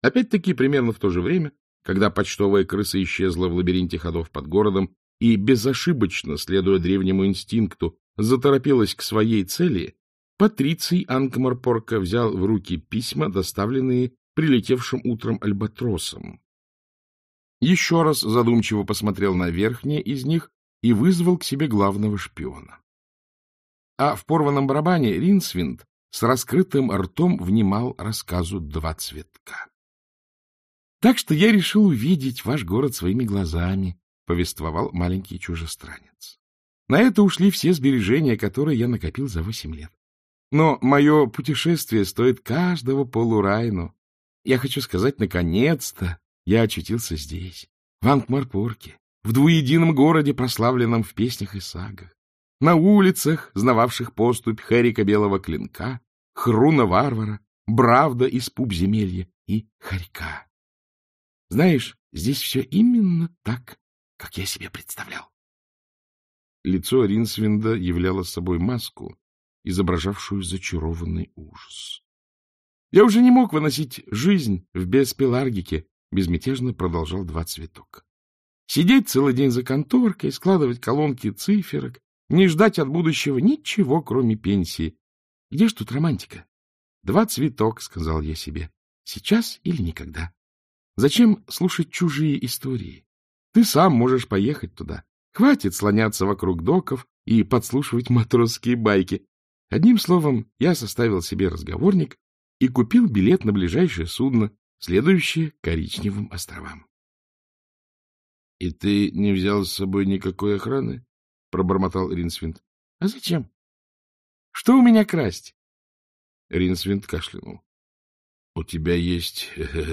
Опять-таки, примерно в то же время, когда почтовая крыса исчезла в лабиринте ходов под городом и, безошибочно, следуя древнему инстинкту, заторопилась к своей цели, Патриций Анкморпорка взял в руки письма, доставленные прилетевшим утром альбатросом. Еще раз задумчиво посмотрел на верхнее из них и вызвал к себе главного шпиона. А в порванном барабане Ринсвинд с раскрытым ртом внимал рассказу «Два цветка». — Так что я решил увидеть ваш город своими глазами, — повествовал маленький чужестранец. На это ушли все сбережения, которые я накопил за 8 лет. Но мое путешествие стоит каждого полурайну. Я хочу сказать, наконец-то я очутился здесь, в Анкморпорке, в двуедином городе, прославленном в песнях и сагах, на улицах, знававших поступь Херика Белого Клинка, Хруна Варвара, Бравда из Пубземелья и Хорька. Знаешь, здесь все именно так, как я себе представлял. Лицо Ринсвинда являло собой маску, изображавшую зачарованный ужас. Я уже не мог выносить жизнь в Беспелагике, безмятежно продолжал Два Цветок. Сидеть целый день за конторкой, складывать колонки циферок, не ждать от будущего ничего, кроме пенсии. Где ж тут романтика? Два Цветок, сказал я себе, сейчас или никогда. Зачем слушать чужие истории? Ты сам можешь поехать туда. Хватит слоняться вокруг доков и подслушивать матросские байки. Одним словом, я составил себе разговорник и купил билет на ближайшее судно, следующее к Коричневым островам. — И ты не взял с собой никакой охраны? — пробормотал Ринсвинд. — А зачем? Что у меня красть? Ринсвинд кашлянул. — У тебя есть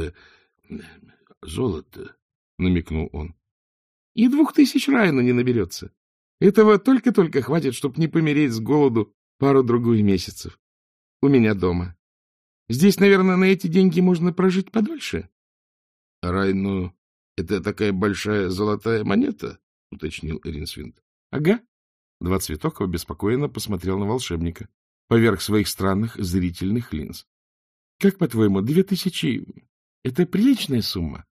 золото, — намекнул он. — И 2000 райну не наберется. Этого только-только хватит, чтобы не помереть с голоду пару-другую месяцев. У меня дома. Здесь, наверное, на эти деньги можно прожить подольше. — Райну — это такая большая золотая монета? — уточнил Ринсвинд. — Ага. Два Цветок обеспокоенно посмотрел на волшебника поверх своих странных зрительных линз. — Как, по-твоему, 2000 — это приличная сумма?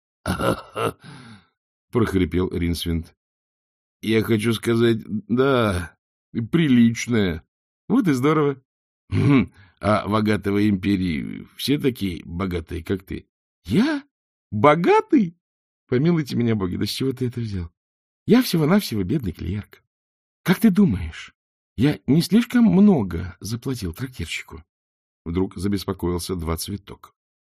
— прохрипел Ринсвинд. — Я хочу сказать, да, приличная. — Вот и здорово. — А в Агатовой империи все такие богатые, как ты? — Я? Богатый? Помилуйте меня, боги, да с чего ты это взял? Я всего-навсего бедный клерк. Как ты думаешь, я не слишком много заплатил трактирщику? Вдруг забеспокоился Два Цветок.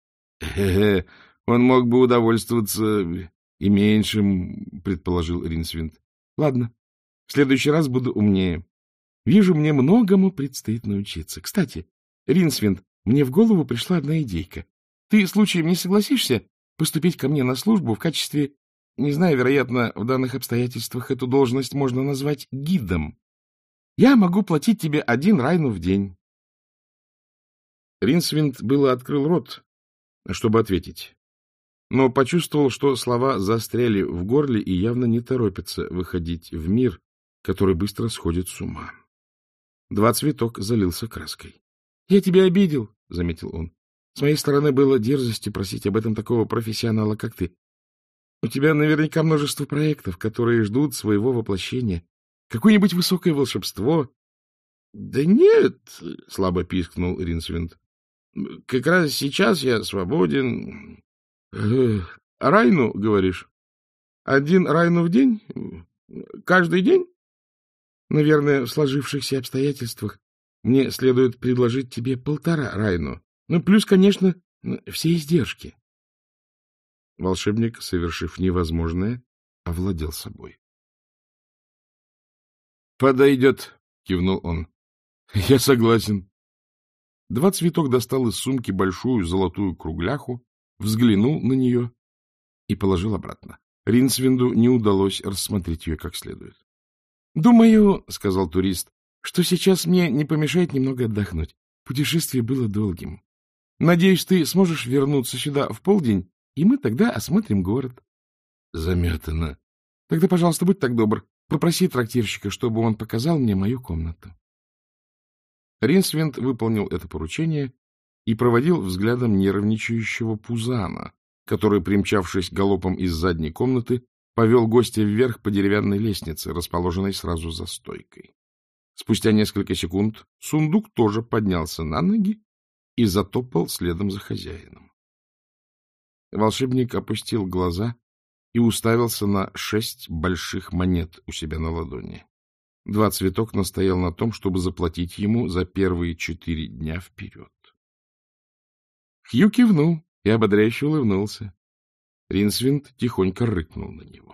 Он мог бы удовольствоваться и меньшим, предположил Ринсвинд. Ладно, в следующий раз буду умнее. Вижу, мне многому предстоит научиться. Кстати, Ринсвинд, мне в голову пришла одна идейка. Ты случаем не согласишься поступить ко мне на службу в качестве, не знаю, вероятно, в данных обстоятельствах эту должность можно назвать гидом. Я могу платить тебе 1 райну в день. Ринсвинд было открыл рот, чтобы ответить, но почувствовал, что слова застряли в горле и явно не торопятся выходить в мир, который быстро сходит с ума. Два Цветок залился краской. — Я тебя обидел, — заметил он. — С моей стороны было дерзостью просить об этом такого профессионала, как ты. У тебя наверняка множество проектов, которые ждут своего воплощения. Какое-нибудь высокое волшебство. — Да нет, — слабо пискнул Ринсвинд. — Как раз сейчас я свободен. Райну, говоришь? 1 райну в день? Каждый день? Наверное, в сложившихся обстоятельствах мне следует предложить тебе 1,5 райну. Ну, плюс, конечно, все издержки. Волшебник, совершив невозможное, овладел собой. — Подойдет, — кивнул он. — Я согласен. Два Цветок достал из сумки большую золотую кругляху, взглянул на нее и положил обратно. Ринсвинду не удалось рассмотреть ее как следует. — Думаю, — сказал турист, — что сейчас мне не помешает немного отдохнуть. Путешествие было долгим. Надеюсь, ты сможешь вернуться сюда в полдень, и мы тогда осмотрим город. — Заметано. — Тогда, пожалуйста, будь так добр, попроси трактирщика, чтобы он показал мне мою комнату. Ринсвинд выполнил это поручение и проводил взглядом нервничающего Пузана, который, примчавшись галопом из задней комнаты, повел гостя вверх по деревянной лестнице, расположенной сразу за стойкой. Спустя несколько секунд сундук тоже поднялся на ноги и затопал следом за хозяином. Волшебник опустил глаза и уставился на 6 больших монет у себя на ладони. 2 цветок настоял на том, чтобы заплатить ему за первые 4 дня вперед. Хью кивнул и ободряюще улыбнулся. Ринсвинд тихонько рыкнул на него.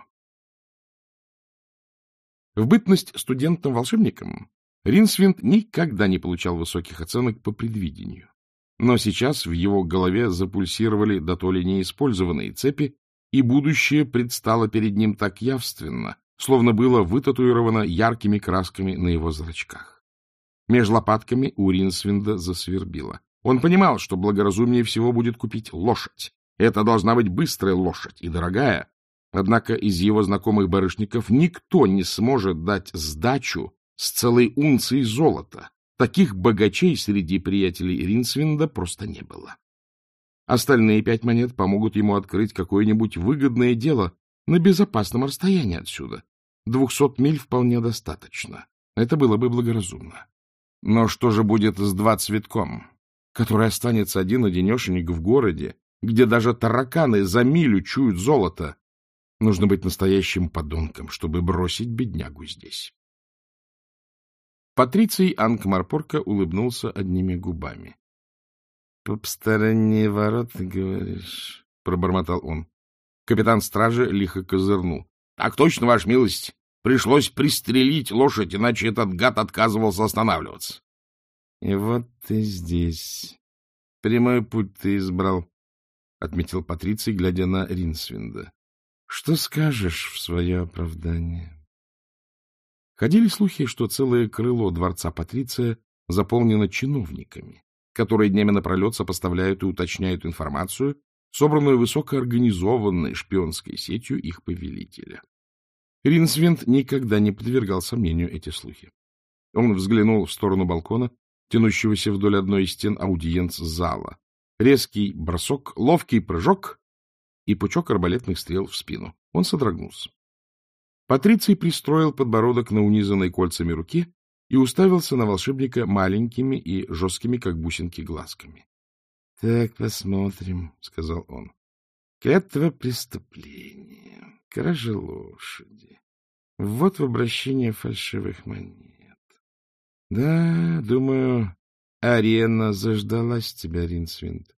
В бытность студентом-волшебником Ринсвинд никогда не получал высоких оценок по предвидению. Но сейчас в его голове запульсировали дотоле неиспользованные цепи, и будущее предстало перед ним так явственно, словно было вытатуировано яркими красками на его зрачках. Меж лопатками у Ринсвинда засвербило. Он понимал, что благоразумнее всего будет купить лошадь. Это должна быть быстрая лошадь и дорогая. Однако из его знакомых барышников никто не сможет дать сдачу с целой унцией золота. Таких богачей среди приятелей Ринсвинда просто не было. Остальные 5 монет помогут ему открыть какое-нибудь выгодное дело на безопасном расстоянии отсюда. 200 миль вполне достаточно. Это было бы благоразумно. Но что же будет с 2 цветком, который останется один-одинешенек в городе, где даже тараканы за милю чуют золото? Нужно быть настоящим подонком, чтобы бросить беднягу здесь. Патриций Анкмарпорка улыбнулся одними губами. — Посторонние ворота, говоришь? — пробормотал он. Капитан стражи лихо козырнул. — Так точно, ваша милость. Пришлось пристрелить лошадь, иначе этот гад отказывался останавливаться. — И вот ты здесь. Прямой путь ты избрал, — отметил Патриций, глядя на Ринсвинда. — Что скажешь в свое оправдание? Ходили слухи, что целое крыло дворца Патриция заполнено чиновниками, которые днями напролет сопоставляют и уточняют информацию, собранную высокоорганизованной шпионской сетью их повелителя. Ринсвинд никогда не подвергал сомнению эти слухи. Он взглянул в сторону балкона, тянущегося вдоль одной из стен аудиенц-зала. Резкий бросок, ловкий прыжок и пучок арбалетных стрел в спину. Он содрогнулся. Патриций пристроил подбородок на унизанной кольцами руке и уставился на волшебника маленькими и жесткими, как бусинки, глазками. — Так, посмотрим, — сказал он. — Клятва преступления, кража лошади, ввод в обращение фальшивых монет. Да, думаю, арена заждалась тебя, Ринсвинд.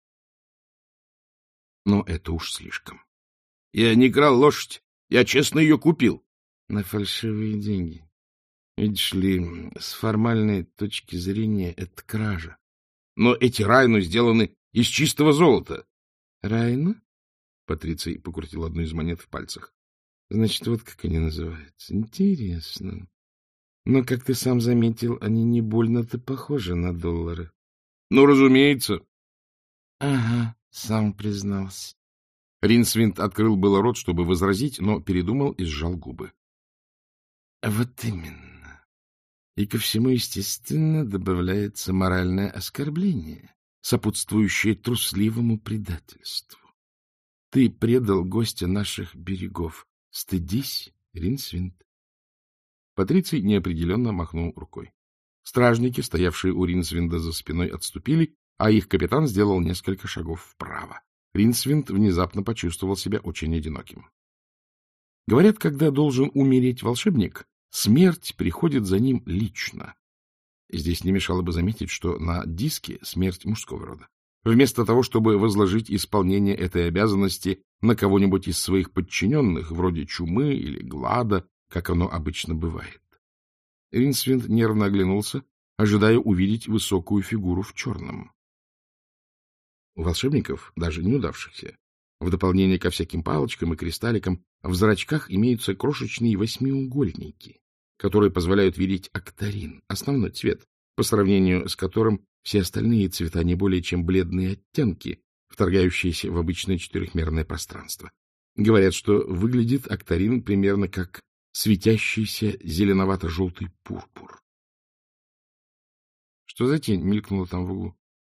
Но это уж слишком. Я не крал лошадь, я честно ее купил. На фальшивые деньги. Видишь ли, с формальной точки зрения это кража. Но эти райну сделаны из чистого золота. Райну? Патриций покрутил одну из монет в пальцах. Значит, вот как они называются. Интересно. Но, как ты сам заметил, они не больно-то похожи на доллары. Ну, разумеется. Ага, сам признался. Ринсвинд открыл было рот, чтобы возразить, но передумал и сжал губы. Вот именно. И ко всему, естественно, добавляется моральное оскорбление, сопутствующее трусливому предательству. Ты предал гостя наших берегов. Стыдись, Ринсвинд. Патриций неопределенно махнул рукой. Стражники, стоявшие у Ринсвинда за спиной, отступили, а их капитан сделал несколько шагов вправо. Ринсвинд внезапно почувствовал себя очень одиноким. Говорят, когда должен умереть волшебник, смерть приходит за ним лично. Здесь не мешало бы заметить, что на диске смерть мужского рода. Вместо того, чтобы возложить исполнение этой обязанности на кого-нибудь из своих подчиненных, вроде чумы или глада, как оно обычно бывает. Ринсвинд нервно оглянулся, ожидая увидеть высокую фигуру в черном. У волшебников, даже неудавшихся, в дополнение ко всяким палочкам и кристалликам, в зрачках имеются крошечные восьмиугольники, которые позволяют видеть актарин, основной цвет, по сравнению с которым все остальные цвета не более чем бледные оттенки, вторгающиеся в обычное четырехмерное пространство. Говорят, что выглядит актарин примерно как светящийся зеленовато-желтый пурпур. Что за тень мелькнула там в углу?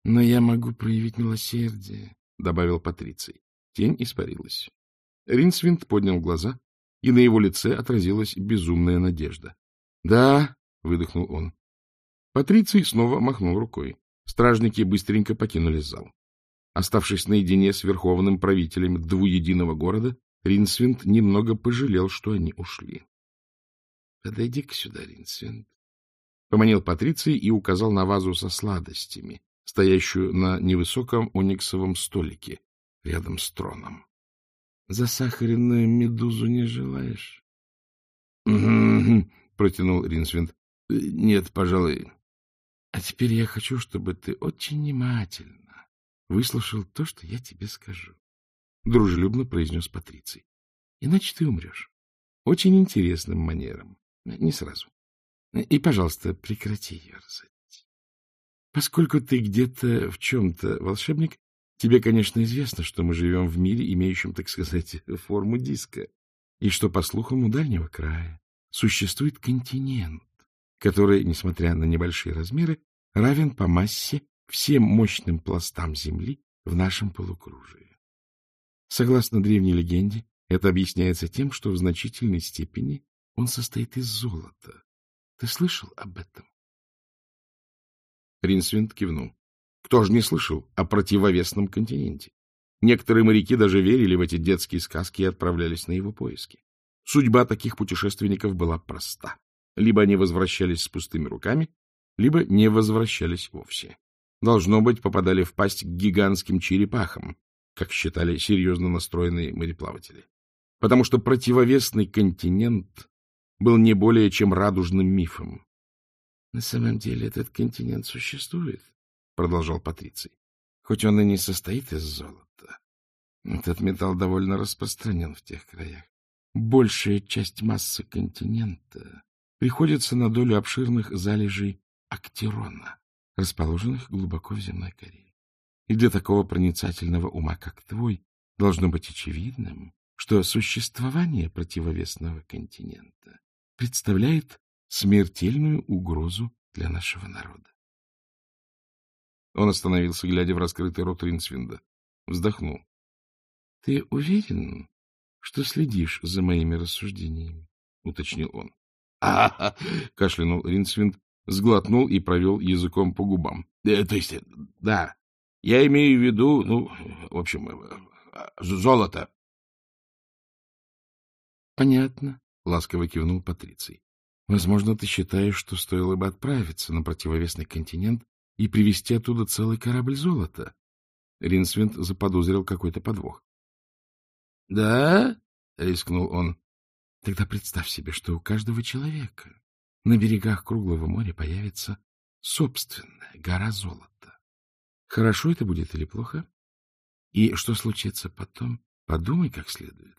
— Но я могу проявить милосердие, — добавил Патриций. Тень испарилась. Ринсвинд поднял глаза, и на его лице отразилась безумная надежда. — Да, — выдохнул он. Патриций снова махнул рукой. Стражники быстренько покинули зал. Оставшись наедине с верховным правителем двуединого города, Ринсвинд немного пожалел, что они ушли. — Подойди-ка сюда, Ринсвинд. Поманил Патриций и указал на вазу со сладостями, стоящую на невысоком ониксовом столике рядом с троном. — Засахаренную медузу не желаешь? — протянул Ринсвинд. — Нет, пожалуй. — А теперь я хочу, чтобы ты очень внимательно выслушал то, что я тебе скажу, — дружелюбно произнес Патриций. — Иначе ты умрешь. Очень интересным манером. Не сразу. И, пожалуйста, прекрати ерзать. Поскольку ты где-то в чем-то волшебник, тебе, конечно, известно, что мы живем в мире, имеющем, так сказать, форму диска, и что, по слухам, у дальнего края существует континент, который, несмотря на небольшие размеры, равен по массе всем мощным пластам Земли в нашем полукружии. Согласно древней легенде, это объясняется тем, что в значительной степени он состоит из золота. Ты слышал об этом? Ринсвинд кивнул. Кто же не слышал о противовесном континенте? Некоторые моряки даже верили в эти детские сказки и отправлялись на его поиски. Судьба таких путешественников была проста. Либо они возвращались с пустыми руками, либо не возвращались вовсе. Должно быть, попадали в пасть к гигантским черепахам, как считали серьезно настроенные мореплаватели. Потому что противовесный континент был не более чем радужным мифом. — На самом деле этот континент существует, — продолжал Патриций, — хоть он и не состоит из золота. Этот металл довольно распространен в тех краях. Большая часть массы континента приходится на долю обширных залежей Актерона, расположенных глубоко в земной коре. И для такого проницательного ума, как твой, должно быть очевидным, что существование противовесного континента представляет смертельную угрозу для нашего народа. Он остановился, глядя в раскрытый рот Ринсвинда. Вздохнул. — Ты уверен, что следишь за моими рассуждениями? — уточнил он. — кашлянул Ринсвинд, сглотнул и провел языком по губам. — То есть, да, я имею в виду, в общем, золото. — Понятно, — ласково кивнул Патриций. — Возможно, ты считаешь, что стоило бы отправиться на противовесный континент и привезти оттуда целый корабль золота. Ринсвинд заподозрил какой-то подвох. — Да? — рискнул он. — Тогда представь себе, что у каждого человека на берегах круглого моря появится собственная гора золота. Хорошо это будет или плохо? И что случится потом? Подумай как следует.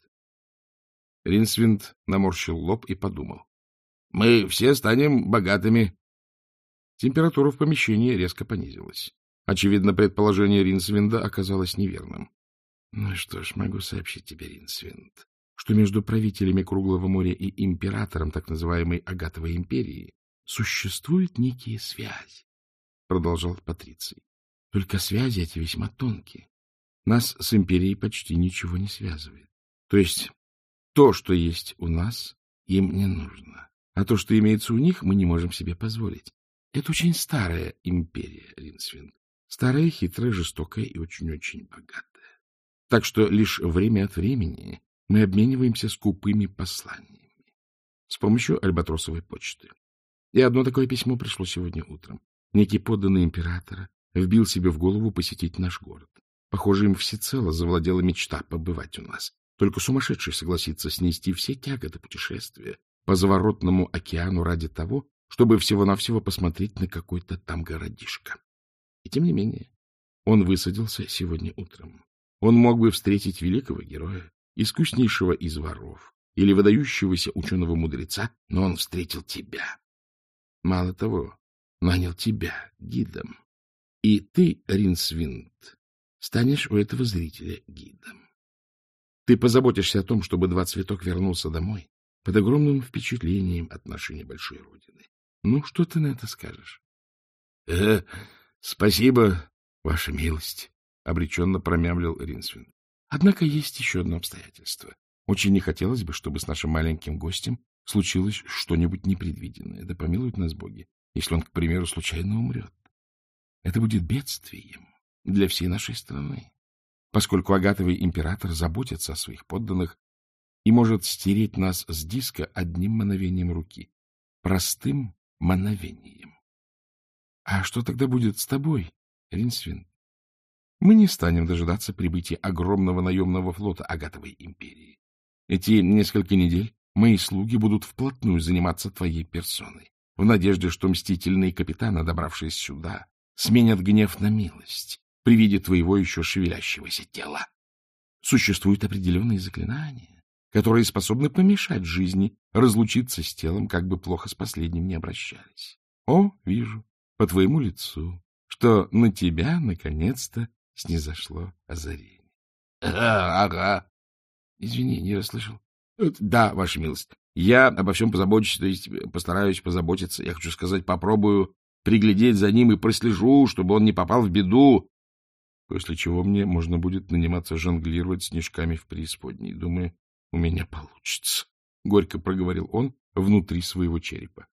Ринсвинд наморщил лоб и подумал. — Мы все станем богатыми. Температура в помещении резко понизилась. Очевидно, предположение Ринсвинда оказалось неверным. — Ну что ж, могу сообщить тебе, Ринсвинд, что между правителями Круглого моря и императором так называемой Агатовой империи существуют некие связи, — продолжал Патриций. — Только связи эти весьма тонкие. Нас с империей почти ничего не связывает. То есть то, что есть у нас, им не нужно. А то, что имеется у них, мы не можем себе позволить. Это очень старая империя, Ринсвинд. Старая, хитрая, жестокая и очень-очень богатая. Так что лишь время от времени мы обмениваемся скупыми посланиями с помощью альбатросовой почты. И одно такое письмо пришло сегодня утром. Некий подданный императора вбил себе в голову посетить наш город. Похоже, им всецело завладела мечта побывать у нас. Только сумасшедший согласится снести все тяготы путешествия по заворотному океану ради того, чтобы всего-навсего посмотреть на какой-то там городишко. И тем не менее, он высадился сегодня утром. Он мог бы встретить великого героя, искуснейшего из воров или выдающегося ученого-мудреца, но он встретил тебя. Мало того, нанял тебя гидом. И ты, Ринсвинд, станешь у этого зрителя гидом. Ты позаботишься о том, чтобы Два Цветок вернулся домой под огромным впечатлением от нашей небольшой родины. Ну, что ты на это скажешь? — Спасибо, Ваша милость, — обреченно промямлил Ринсвинд. Однако есть еще одно обстоятельство. Очень не хотелось бы, чтобы с нашим маленьким гостем случилось что-нибудь непредвиденное. Да помилуют нас боги, если он, к примеру, случайно умрет. Это будет бедствием для всей нашей страны, поскольку агатовый император заботится о своих подданных и может стереть нас с диска одним мановением руки. Простым мановением. А что тогда будет с тобой, Ринсвинд? Мы не станем дожидаться прибытия огромного наемного флота агатовой империи. Эти несколько недель мои слуги будут вплотную заниматься твоей персоной, в надежде, что мстительные капитаны, добравшись сюда, сменят гнев на милость при виде твоего еще шевелящегося тела. Существуют определенные заклинания, которые способны помешать жизни разлучиться с телом, как бы плохо с последним не обращались. О, вижу по твоему лицу, что на тебя, наконец-то, снизошло озарение. — Ага. Извини, не расслышал. — Да, ваша милость. Я обо всем позабочусь, то есть постараюсь позаботиться. Я хочу сказать, попробую приглядеть за ним и прослежу, чтобы он не попал в беду. После чего мне можно будет наниматься жонглировать снежками в преисподней. Думаю, у меня получится. Горько проговорил он внутри своего черепа.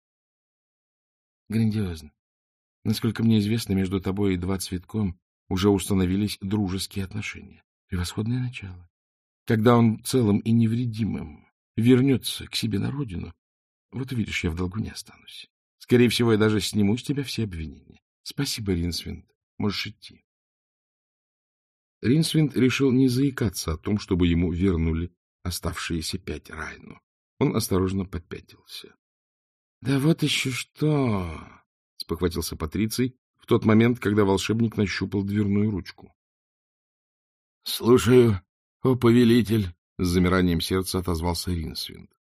Грандиозно. Насколько мне известно, между тобой и Два Цветком уже установились дружеские отношения. Превосходное начало. Когда он целым и невредимым вернется к себе на родину, вот увидишь, я в долгу не останусь. Скорее всего, я даже сниму с тебя все обвинения. Спасибо, Ринсвинд. Можешь идти. Ринсвинд решил не заикаться о том, чтобы ему вернули оставшиеся 5 райну. Он осторожно попятился. — Да вот еще что! — спохватился Патриций в тот момент, когда волшебник нащупал дверную ручку. — Слушаю, о повелитель! — с замиранием сердца отозвался Ринсвинд.